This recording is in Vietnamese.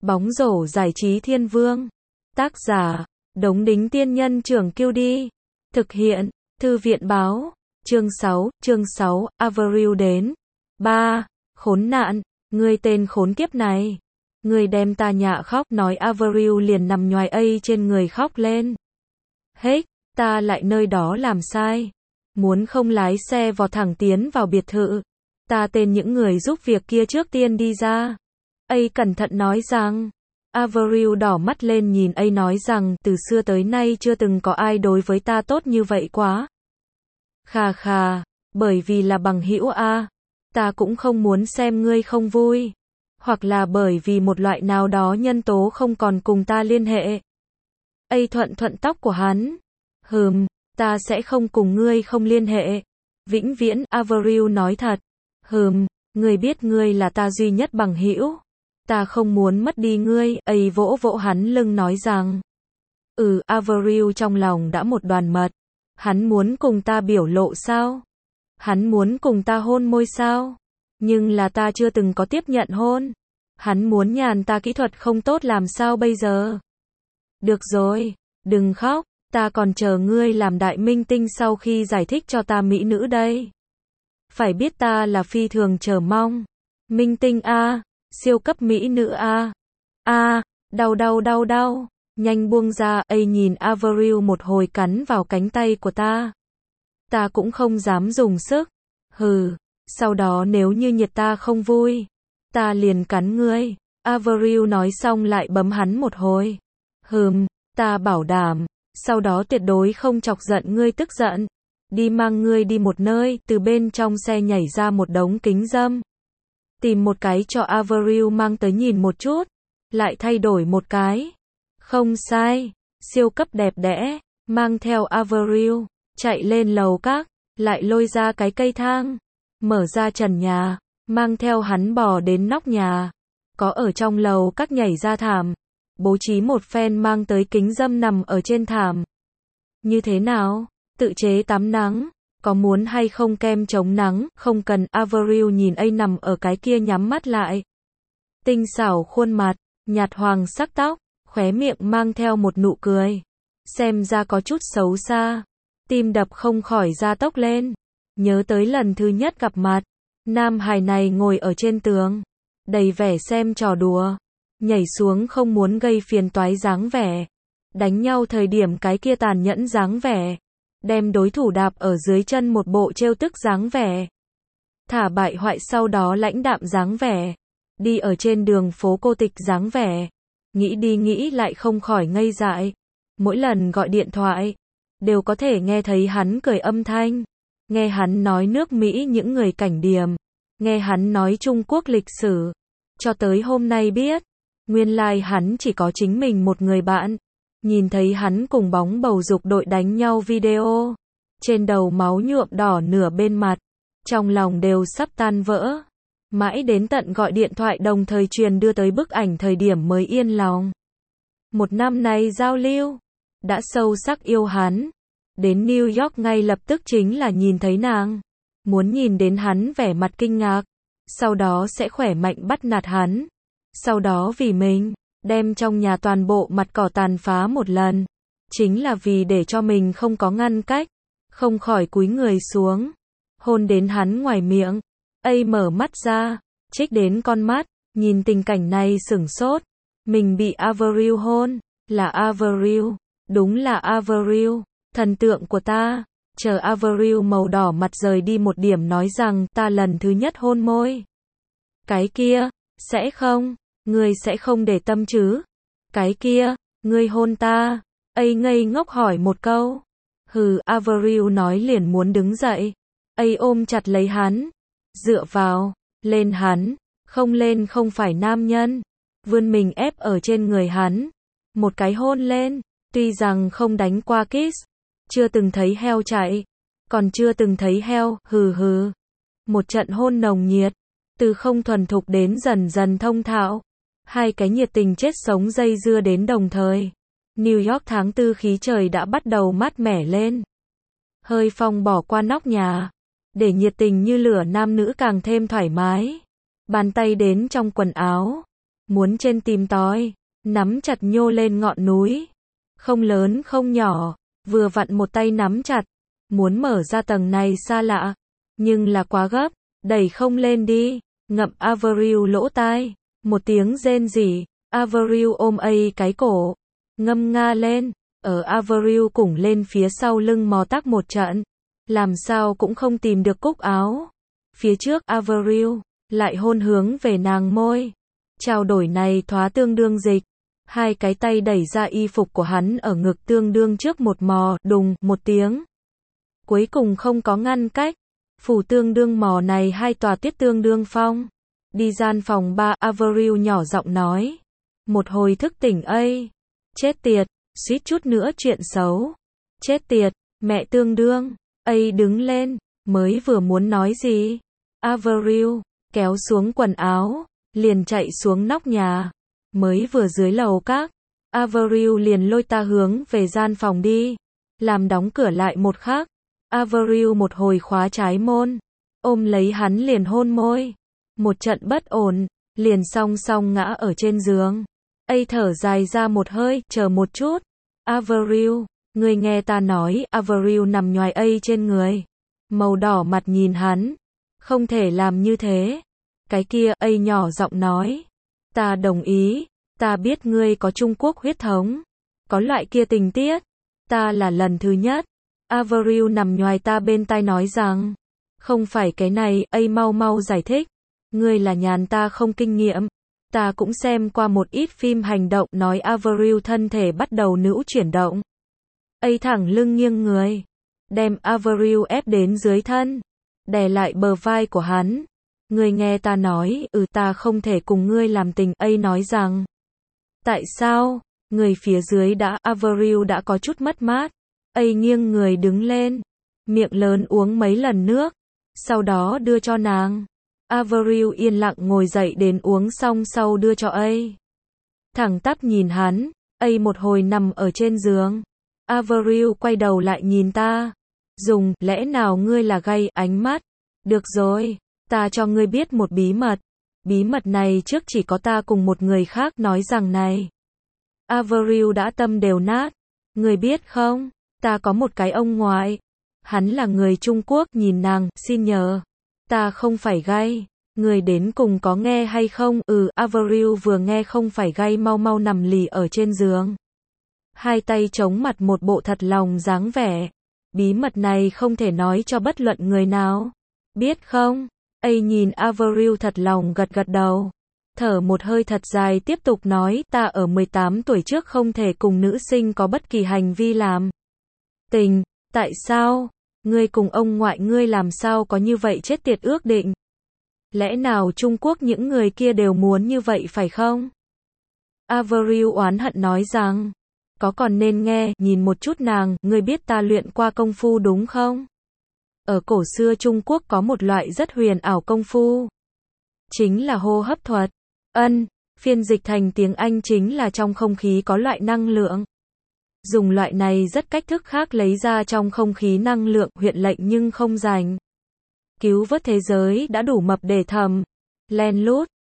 Bóng rổ giải trí thiên vương. Tác giả, Đống Đính Tiên Nhân Trưởng Kiêu Đi. Thực hiện, Thư viện Báo. Chương 6, Avril đến. 3. Khốn nạn, ngươi tên khốn kiếp này. Ngươi đem ta nhạ khóc, nói Avril liền nằm nhoài trên người khóc lên. Hết, ta lại nơi đó làm sai. Muốn không lái xe vọt thẳng tiến vào biệt thự. Ta tên những người giúp việc kia trước tiên đi ra. Cẩn thận nói rằng. Avril đỏ mắt lên nhìn nói rằng từ xưa tới nay chưa từng có ai đối với ta tốt như vậy quá. Khà khà, bởi vì là bằng hữu ta cũng không muốn xem ngươi không vui. Hoặc là bởi vì một loại nào đó nhân tố không còn cùng ta liên hệ. Thuận thuận tóc của hắn. Ta sẽ không cùng ngươi không liên hệ. Vĩnh viễn, Avril nói thật. Ngươi biết ngươi là ta duy nhất bằng hữu. Ta không muốn mất đi ngươi, vỗ vỗ hắn lưng nói rằng. Avril trong lòng đã một đoàn mật. Hắn muốn cùng ta biểu lộ sao? Hắn muốn cùng ta hôn môi sao? Nhưng là ta chưa từng có tiếp nhận hôn. Hắn muốn nhàn ta kỹ thuật không tốt làm sao bây giờ? Được rồi, đừng khóc, ta còn chờ ngươi làm đại minh tinh sau khi giải thích cho ta mỹ nữ đây. Phải biết ta là phi thường chờ mong. Minh tinh siêu cấp mỹ nữ đau. Nhanh buông ra, nhìn Avril một hồi cắn vào cánh tay của ta. Ta cũng không dám dùng sức. Sau đó nếu như nhiệt ta không vui, ta liền cắn ngươi. Avril nói xong lại bấm hắn một hồi. Ta bảo đảm, sau đó tuyệt đối không chọc giận ngươi tức giận. Đi mang ngươi đi một nơi, từ bên trong xe nhảy ra một đống kính râm. Tìm một cái cho Avril mang tới nhìn một chút. Lại thay đổi một cái. Không sai, siêu cấp đẹp đẽ, mang theo Avril, chạy lên lầu các, lại lôi ra cái cây thang, mở ra trần nhà, mang theo hắn bò đến nóc nhà, có ở trong lầu các nhảy ra thảm, bố trí một phen mang tới kính râm nằm ở trên thảm. Như thế nào? Tự chế tắm nắng, có muốn hay không kem chống nắng? Không cần. Avril nhìn nằm ở cái kia nhắm mắt lại. Tinh xảo khuôn mặt, nhạt hoàng sắc tóc, khóe miệng mang theo một nụ cười. Xem ra có chút xấu xa. Tim đập không khỏi gia tốc lên. Nhớ tới lần thứ nhất gặp mặt. Nam hài này ngồi ở trên tường. Đầy vẻ xem trò đùa. Nhảy xuống không muốn gây phiền toái dáng vẻ. Đánh nhau thời điểm cái kia tàn nhẫn dáng vẻ. Đem đối thủ đạp ở dưới chân một bộ trêu tức dáng vẻ. Thả bại hoại sau đó lãnh đạm dáng vẻ. Đi ở trên đường phố cô tịch dáng vẻ. Nghĩ đi nghĩ lại không khỏi ngây dại. Mỗi lần gọi điện thoại, đều có thể nghe thấy hắn cười âm thanh. Nghe hắn nói nước Mỹ những người cảnh điểm. Nghe hắn nói Trung Quốc lịch sử. Cho tới hôm nay biết, nguyên lai hắn chỉ có chính mình một người bạn. Nhìn thấy hắn cùng bóng bầu dục đội đánh nhau video. Trên đầu máu nhuộm đỏ nửa bên mặt. Trong lòng đều sắp tan vỡ. Mãi đến tận gọi điện thoại đồng thời truyền đưa tới bức ảnh thời điểm mới yên lòng. Một năm nay giao lưu, đã sâu sắc yêu hắn. Đến New York ngay lập tức chính là nhìn thấy nàng. Muốn nhìn đến hắn vẻ mặt kinh ngạc. Sau đó sẽ khỏe mạnh bắt nạt hắn. Sau đó vì mình, đem trong nhà toàn bộ mặt cỏ tàn phá một lần. Chính là vì để cho mình không có ngăn cách. Không khỏi cúi người xuống. Hôn đến hắn ngoài miệng. Mở mắt ra, trích đến con mắt, nhìn tình cảnh này sửng sốt. Mình bị Avril hôn, là Avril, đúng là Avril, thần tượng của ta. Chờ Avril màu đỏ mặt rời đi một điểm nói rằng ta lần thứ nhất hôn môi. Cái kia, sẽ không, ngươi sẽ không để tâm chứ? Cái kia, ngươi hôn ta, ngây ngốc hỏi một câu. Avril nói liền muốn đứng dậy. Ôm chặt lấy hắn. Dựa vào, lên hắn, không lên không phải nam nhân. Vươn mình ép ở trên người hắn. Một cái hôn lên, tuy rằng không đánh qua kiss. Chưa từng thấy heo chạy. Còn chưa từng thấy heo, Một trận hôn nồng nhiệt. Từ không thuần thục đến dần dần thông thạo. Hai cái nhiệt tình chết sống dây dưa đến đồng thời. New York tháng 4 khí trời đã bắt đầu mát mẻ lên. Hơi phong bỏ qua nóc nhà. Để nhiệt tình như lửa nam nữ càng thêm thoải mái. Bàn tay đến trong quần áo. muốn trên tìm tòi, nắm chặt nhô lên ngọn núi. Không lớn không nhỏ, vừa vặn một tay nắm chặt, muốn mở ra tầng này xa lạ, nhưng là quá gấp, đẩy không lên đi, ngậm Avril lỗ tai, một tiếng rên rỉ, Avril ôm cái cổ, ngâm nga lên, ở Avril cùng lên phía sau lưng mò tắc một trận, làm sao cũng không tìm được cúc áo. Phía trước Avril lại hôn hướng về nàng môi. Trao đổi này thoá tương đương dịch. Hai cái tay đẩy ra y phục của hắn ở ngực tương đương trước một mò, đùng, một tiếng. Cuối cùng không có ngăn cách. Phủ tương đương mò này hai tòa tiết tương đương phong. Đi gian phòng 3, Avril nhỏ giọng nói. Một hồi thức tỉnh chết tiệt, suýt chút nữa chuyện xấu. Chết tiệt, mẹ tương đương. Đứng lên, mới vừa muốn nói gì. Avril kéo xuống quần áo, liền chạy xuống nóc nhà. Mới vừa dưới lầu các, Avril liền lôi ta hướng về gian phòng đi. Làm đóng cửa lại một khắc, Avril một hồi khóa trái môn, ôm lấy hắn liền hôn môi. Một trận bất ổn, liền song song ngã ở trên giường. Thở dài ra một hơi, chờ một chút. Avril, ngươi nghe ta nói. Avril nằm nhoài trên người. Màu đỏ mặt nhìn hắn. Không thể làm như thế. Cái kia, nhỏ giọng nói. Ta đồng ý. Ta biết ngươi có Trung Quốc huyết thống. Có loại kia tình tiết. Ta là lần thứ nhất. Avril nằm nhoài ta bên tai nói rằng. Không phải cái này, mau mau giải thích. Ngươi là nhàn ta không kinh nghiệm. Ta cũng xem qua một ít phim hành động. Nói Avril thân thể bắt đầu nữ chuyển động. Thẳng lưng nghiêng người. Đem Avril ép đến dưới thân. Đè lại bờ vai của hắn. Ngươi nghe ta nói, ta không thể cùng ngươi làm tình. Nói rằng. Tại sao? Người phía dưới Avril đã có chút mất mát. Nghiêng người đứng lên. Miệng lớn uống mấy lần nước. Sau đó đưa cho nàng. Avril yên lặng ngồi dậy đến uống xong sau đưa cho thẳng tắp nhìn hắn. Một hồi nằm ở trên giường. Avril quay đầu lại nhìn ta. Lẽ nào ngươi là gay ánh mắt? Được rồi, ta cho ngươi biết một bí mật. Bí mật này trước chỉ có ta cùng một người khác nói rằng này. Avril đã tâm đều nát. Ngươi biết không, ta có một cái ông ngoại. Hắn là người Trung Quốc. Nhìn nàng, xin nhờ. Ta không phải gay. Người đến cùng có nghe hay không? Avril vừa nghe không phải gay mau mau nằm lì ở trên giường. Hai tay chống mặt một bộ thật lòng dáng vẻ. Bí mật này không thể nói cho bất luận người nào. Biết không? Nhìn Avril thật lòng gật gật đầu. Thở một hơi thật dài tiếp tục nói. Ta ở 18 tuổi trước không thể cùng nữ sinh có bất kỳ hành vi làm tình. Tại sao? Ngươi cùng ông ngoại ngươi làm sao có như vậy chết tiệt ước định? Lẽ nào Trung Quốc những người kia đều muốn như vậy phải không? Avril oán hận nói rằng. Có còn nên nghe, nhìn một chút nàng, ngươi biết ta luyện qua công phu đúng không? Ở cổ xưa Trung Quốc có một loại rất huyền ảo công phu. Chính là hô hấp thuật. Phiên dịch thành tiếng Anh chính là trong không khí có loại năng lượng. Dùng loại này rất cách thức khác lấy ra trong không khí năng lượng huyện lệnh nhưng không rành. Cứu vớt thế giới đã đủ mập để thầm. Len lút.